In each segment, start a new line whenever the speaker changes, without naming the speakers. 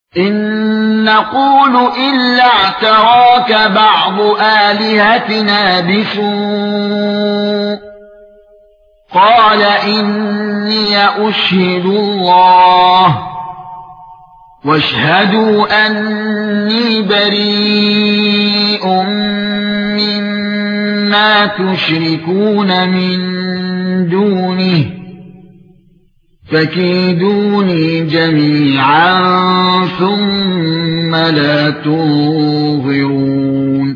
إن نقول إلا اعتراك بعض آلهتنا بسوء قال إني أشهد الله واشهدوا أني بريء مما تشركون من دونه فكيدوني جميعا ثم لا تنظرون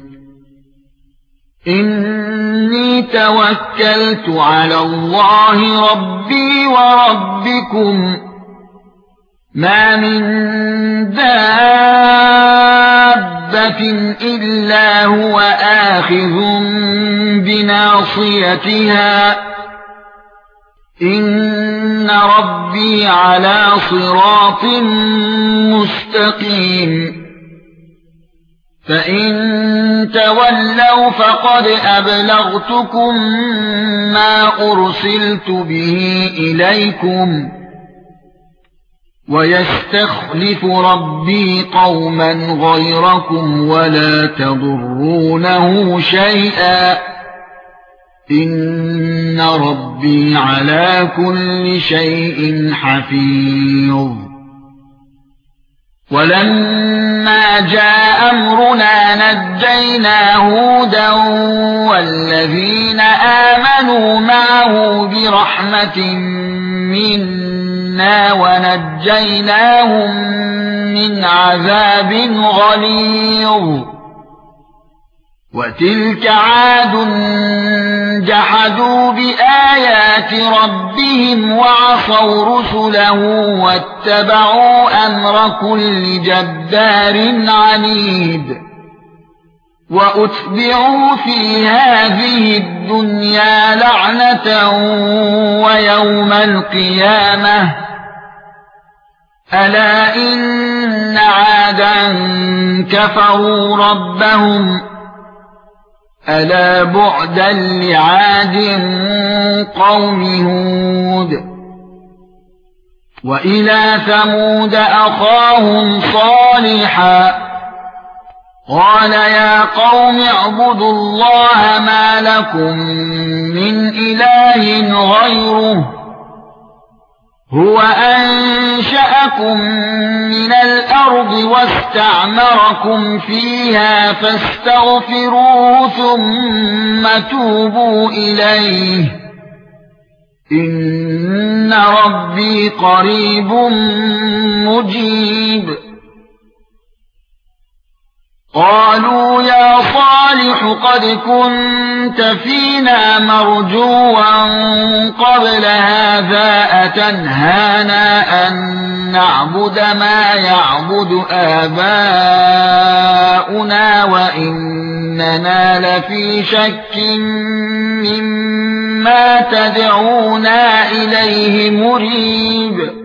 إني توكلت على الله ربي وربكم ما من دابة إلا هو آخذ بناصيتها إن ربي على صراط مستقيم فإن تولوا فقد أبلغتكم ما أرسلت به إليكم ويستخلف ربي قوما غيركم ولا تضرونه شيئا إن ربي على كل شيء حفيظ ولما جاء أمرنا نجينا هودا والذين آمنوا معه برحمة منا ونجيناهم من عذاب غليظ وتلك عاد جحدوا بآيات ربهم وعصوا رسله واتبعوا أمر كل جبار عنيد وأتبعوا في هذه الدنيا لعنة ويوم القيامة ألا إن عادا كفروا ربهم ألا بعدا لعاد قوم هود وإلى ثمود أخاهم صالحا قال يا قوم اعبدوا الله ما لكم من إله غيره هو أنشأكم من الأرض واستعمركم فيها فاستغفروه ثم توبوا إليه إن ربي قريب مجيب قالوا يا صالح قد كنت فينا مرجوا قبل هذا أتنهانا أن نعبد ما يعبد آباؤنا وإننا لفي شك مما تدعونا إليه مريب